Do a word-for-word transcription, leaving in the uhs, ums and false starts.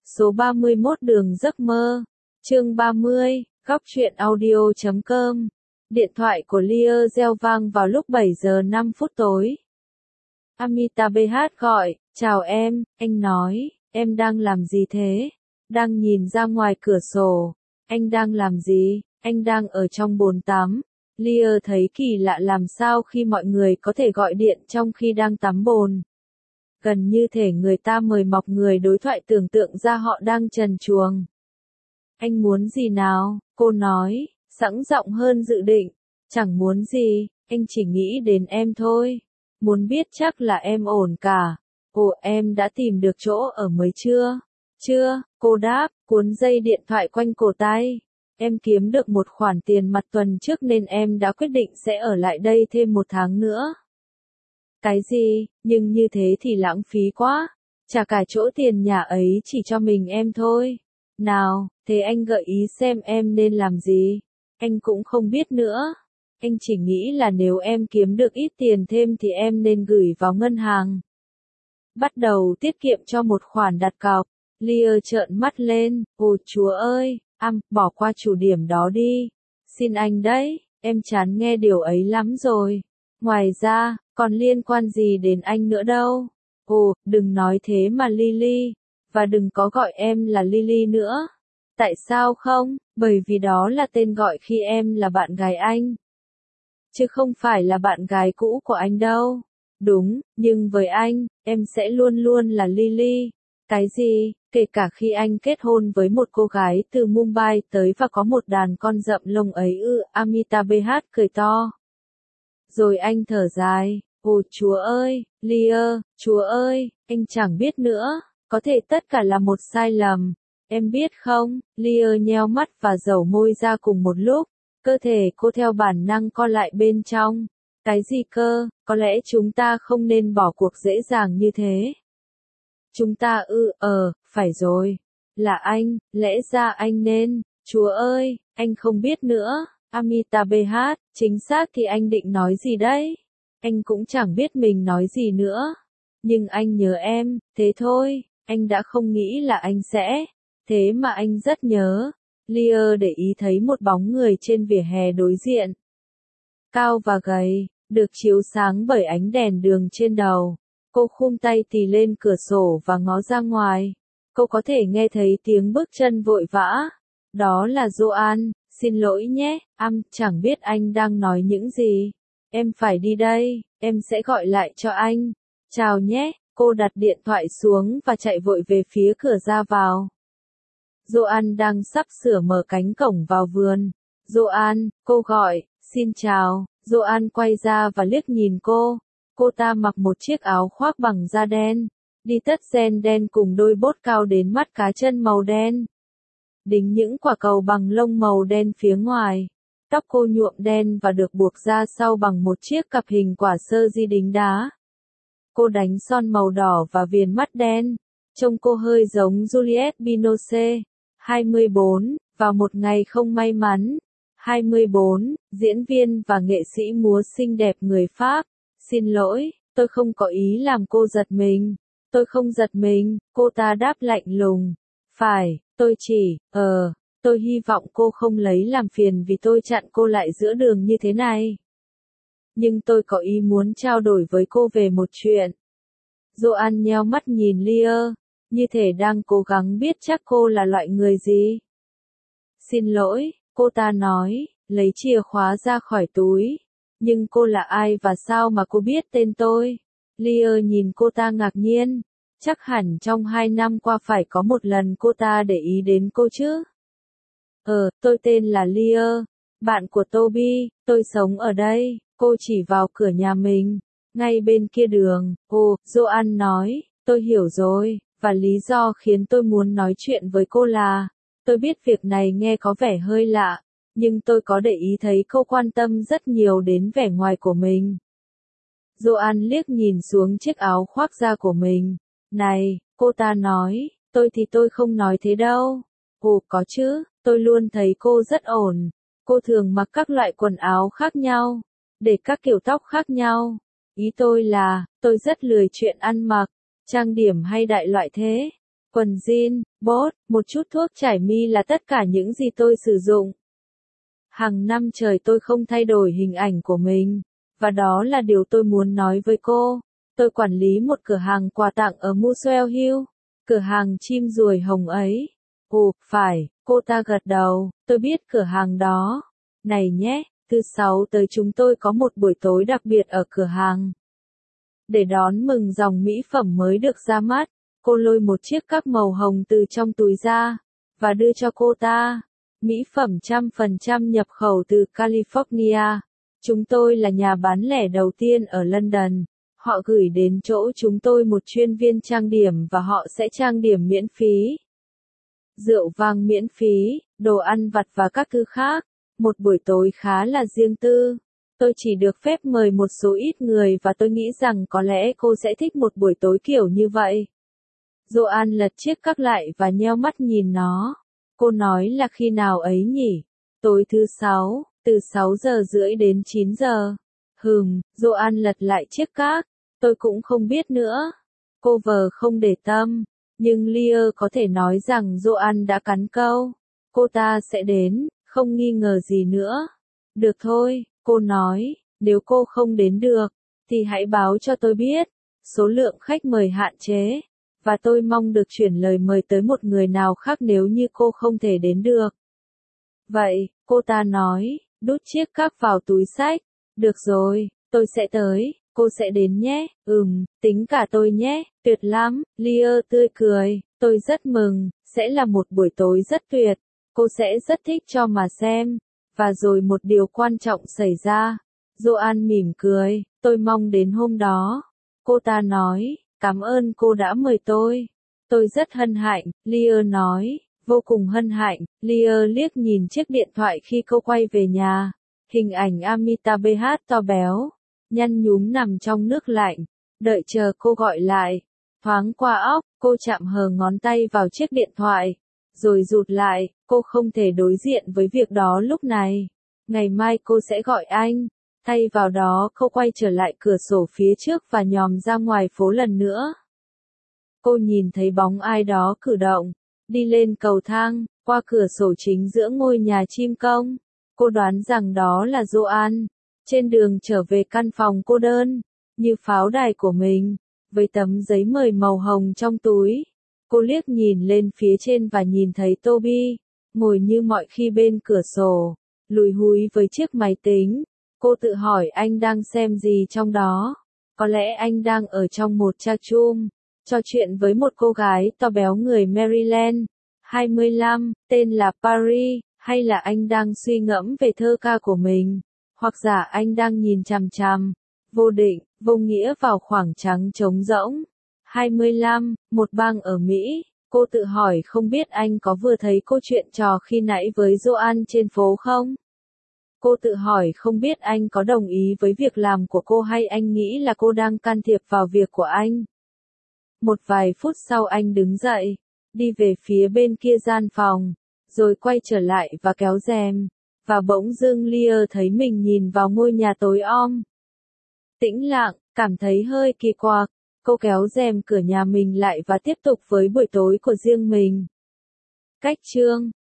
Số ba mươi mốt Đường giấc mơ. Chương ba mươi, góc truyện audio chấm com. Điện thoại của Lear reo vang vào lúc bảy giờ năm phút tối. Amitabh Bachchan gọi, chào em, anh nói, em đang làm gì thế? Đang nhìn ra ngoài cửa sổ. Anh đang làm gì? Anh đang ở trong bồn tắm. Lear thấy kỳ lạ làm sao khi mọi người có thể gọi điện trong khi đang tắm bồn. Gần như thể người ta mời mọc người đối thoại tưởng tượng ra họ đang trần truồng. Anh muốn gì nào? Cô nói, sẵn giọng hơn dự định. Chẳng muốn gì, anh chỉ nghĩ đến em thôi. Muốn biết chắc là em ổn cả. Ồ, em đã tìm được chỗ ở mới chưa? Chưa, cô đáp, cuốn dây điện thoại quanh cổ tay. Em kiếm được một khoản tiền mặt tuần trước nên em đã quyết định sẽ ở lại đây thêm một tháng nữa. Cái gì, nhưng như thế thì lãng phí quá. Trả cả chỗ tiền nhà ấy chỉ cho mình em thôi. Nào, thế anh gợi ý xem em nên làm gì? Anh cũng không biết nữa. Anh chỉ nghĩ là nếu em kiếm được ít tiền thêm thì em nên gửi vào ngân hàng. Bắt đầu tiết kiệm cho một khoản đặt cọc. Lear trợn mắt lên, ồ chúa ơi, am, bỏ qua chủ điểm đó đi. Xin anh đấy, em chán nghe điều ấy lắm rồi. Ngoài ra, còn liên quan gì đến anh nữa đâu. Ồ, đừng nói thế mà Lily. Và đừng có gọi em là Lily nữa. Tại sao không? Bởi vì đó là tên gọi khi em là bạn gái anh. Chứ không phải là bạn gái cũ của anh đâu. Đúng, nhưng với anh, em sẽ luôn luôn là Lily. Cái gì? Kể cả khi anh kết hôn với một cô gái từ Mumbai tới và có một đàn con rậm lông ấy ư, Amitabh Bachchan cười to. Rồi anh thở dài, ồ chúa ơi, Lear, chúa ơi, anh chẳng biết nữa, có thể tất cả là một sai lầm. Em biết không, Lear nheo mắt và dẩu môi ra cùng một lúc, cơ thể cô theo bản năng co lại bên trong. Cái gì cơ, có lẽ chúng ta không nên bỏ cuộc dễ dàng như thế. Chúng ta ư, ờ, phải rồi. Là anh, lẽ ra anh nên, chúa ơi, anh không biết nữa. Amitabh Bachchan, chính xác thì anh định nói gì đấy? Anh cũng chẳng biết mình nói gì nữa. Nhưng anh nhớ em, thế thôi, anh đã không nghĩ là anh sẽ. Thế mà anh rất nhớ. Lear để ý thấy một bóng người trên vỉa hè đối diện. Cao và gầy, được chiếu sáng bởi ánh đèn đường trên đầu. Cô khum tay tì lên cửa sổ và ngó ra ngoài. Cô có thể nghe thấy tiếng bước chân vội vã. Đó là Joan, xin lỗi nhé, am, chẳng biết anh đang nói những gì. Em phải đi đây, em sẽ gọi lại cho anh. Chào nhé, cô đặt điện thoại xuống và chạy vội về phía cửa ra vào. Joan đang sắp sửa mở cánh cổng vào vườn. Joan, cô gọi, xin chào. Joan quay ra và liếc nhìn cô. Cô ta mặc một chiếc áo khoác bằng da đen, đi tất ren đen cùng đôi bốt cao đến mắt cá chân màu đen. Đính những quả cầu bằng lông màu đen phía ngoài. Tóc cô nhuộm đen và được buộc ra sau bằng một chiếc cặp hình quả sơ di đính đá. Cô đánh son màu đỏ và viền mắt đen. Trông cô hơi giống Juliette Binoche. hai mươi bốn, vào một ngày không may mắn. hai mươi bốn, diễn viên và nghệ sĩ múa xinh đẹp người Pháp. Xin lỗi, tôi không có ý làm cô giật mình. Tôi không giật mình, cô ta đáp lạnh lùng. Phải, tôi chỉ, ờ, tôi hy vọng cô không lấy làm phiền vì tôi chặn cô lại giữa đường như thế này. Nhưng tôi có ý muốn trao đổi với cô về một chuyện. Joan nheo mắt nhìn Lear, như thể đang cố gắng biết chắc cô là loại người gì. Xin lỗi, cô ta nói, lấy chìa khóa ra khỏi túi. Nhưng cô là ai và sao mà cô biết tên tôi? Lear nhìn cô ta ngạc nhiên. Chắc hẳn trong hai năm qua phải có một lần cô ta để ý đến cô chứ? Ờ, tôi tên là Lear, bạn của Toby, tôi sống ở đây. Cô chỉ vào cửa nhà mình, ngay bên kia đường. Ồ, Joan nói, tôi hiểu rồi, và lý do khiến tôi muốn nói chuyện với cô là, tôi biết việc này nghe có vẻ hơi lạ. Nhưng tôi có để ý thấy cô quan tâm rất nhiều đến vẻ ngoài của mình. Joan liếc nhìn xuống chiếc áo khoác da của mình. Này, cô ta nói, tôi thì tôi không nói thế đâu. Ồ, có chứ, tôi luôn thấy cô rất ổn. Cô thường mặc các loại quần áo khác nhau, để các kiểu tóc khác nhau. Ý tôi là, tôi rất lười chuyện ăn mặc, trang điểm hay đại loại thế. Quần jean, Bốt, một chút thuốc trải mi là tất cả những gì tôi sử dụng. Hàng năm trời tôi không thay đổi hình ảnh của mình, và đó là điều tôi muốn nói với cô. Tôi quản lý một cửa hàng quà tặng ở Muswell Hill, cửa hàng chim ruồi hồng ấy. Ồ, phải, cô ta gật đầu, tôi biết cửa hàng đó. Này nhé, thứ sáu tới chúng tôi có một buổi tối đặc biệt ở cửa hàng. Để đón mừng dòng mỹ phẩm mới được ra mắt, cô lôi một chiếc cắp màu hồng từ trong túi ra, và đưa cho cô ta. Mỹ phẩm trăm phần trăm nhập khẩu từ California. Chúng tôi là nhà bán lẻ đầu tiên ở London. Họ gửi đến chỗ chúng tôi một chuyên viên trang điểm và họ sẽ trang điểm miễn phí. Rượu vang miễn phí, đồ ăn vặt và các thứ khác. Một buổi tối khá là riêng tư. Tôi chỉ được phép mời một số ít người và tôi nghĩ rằng có lẽ cô sẽ thích một buổi tối kiểu như vậy. Joanne lật chiếc cắp lại và nheo mắt nhìn nó. Cô nói là khi nào ấy nhỉ? Tối thứ sáu, từ sáu giờ rưỡi đến chín giờ. Hừm, Joanne lật lại chiếc cáp. Tôi cũng không biết nữa. Cô vờ không để tâm. Nhưng Lear có thể nói rằng Joanne đã cắn câu. Cô ta sẽ đến, không nghi ngờ gì nữa. Được thôi, cô nói, nếu cô không đến được, thì hãy báo cho tôi biết. Số lượng khách mời hạn chế. Và tôi mong được chuyển lời mời tới một người nào khác nếu như cô không thể đến được. Vậy, cô ta nói, đút chiếc cáp vào túi xách. Được rồi, tôi sẽ tới, cô sẽ đến nhé, ừm, tính cả tôi nhé, tuyệt lắm, Lear tươi cười, tôi rất mừng, sẽ là một buổi tối rất tuyệt, cô sẽ rất thích cho mà xem. Và rồi một điều quan trọng xảy ra. Joanne mỉm cười, tôi mong đến hôm đó. Cô ta nói, cảm ơn cô đã mời tôi. Tôi rất hân hạnh, Lear nói, vô cùng hân hạnh. Lear liếc nhìn chiếc điện thoại khi cô quay về nhà. Hình ảnh Amitabh to béo, nhăn nhúm nằm trong nước lạnh, đợi chờ cô gọi lại. Thoáng qua óc, cô chạm hờ ngón tay vào chiếc điện thoại, rồi rụt lại, cô không thể đối diện với việc đó lúc này. Ngày mai cô sẽ gọi anh. Thay vào đó cô quay trở lại cửa sổ phía trước và nhòm ra ngoài phố lần nữa. Cô nhìn thấy bóng ai đó cử động, đi lên cầu thang, qua cửa sổ chính giữa ngôi nhà chim công. Cô đoán rằng đó là Joanne, trên đường trở về căn phòng cô đơn, như pháo đài của mình, với tấm giấy mời màu hồng trong túi. Cô liếc nhìn lên phía trên và nhìn thấy Toby, ngồi như mọi khi bên cửa sổ, lùi húi với chiếc máy tính. Cô tự hỏi anh đang xem gì trong đó. Có lẽ anh đang ở trong một chat room, trò chuyện với một cô gái to béo người Maryland, hai mươi lăm, tên là Paris, hay là anh đang suy ngẫm về thơ ca của mình, hoặc giả anh đang nhìn chằm chằm, vô định, vô nghĩa vào khoảng trắng trống rỗng. hai mươi lăm, một bang ở Mỹ, cô tự hỏi không biết anh có vừa thấy câu chuyện trò khi nãy với Joanne trên phố không? Cô tự hỏi không biết anh có đồng ý với việc làm của cô hay anh nghĩ là cô đang can thiệp vào việc của anh. Một vài phút sau anh đứng dậy, đi về phía bên kia gian phòng, rồi quay trở lại và kéo rèm, và bỗng dưng Lear thấy mình nhìn vào ngôi nhà tối om. Tĩnh lặng, cảm thấy hơi kỳ quặc, cô kéo rèm cửa nhà mình lại và tiếp tục với buổi tối của riêng mình. Cách chương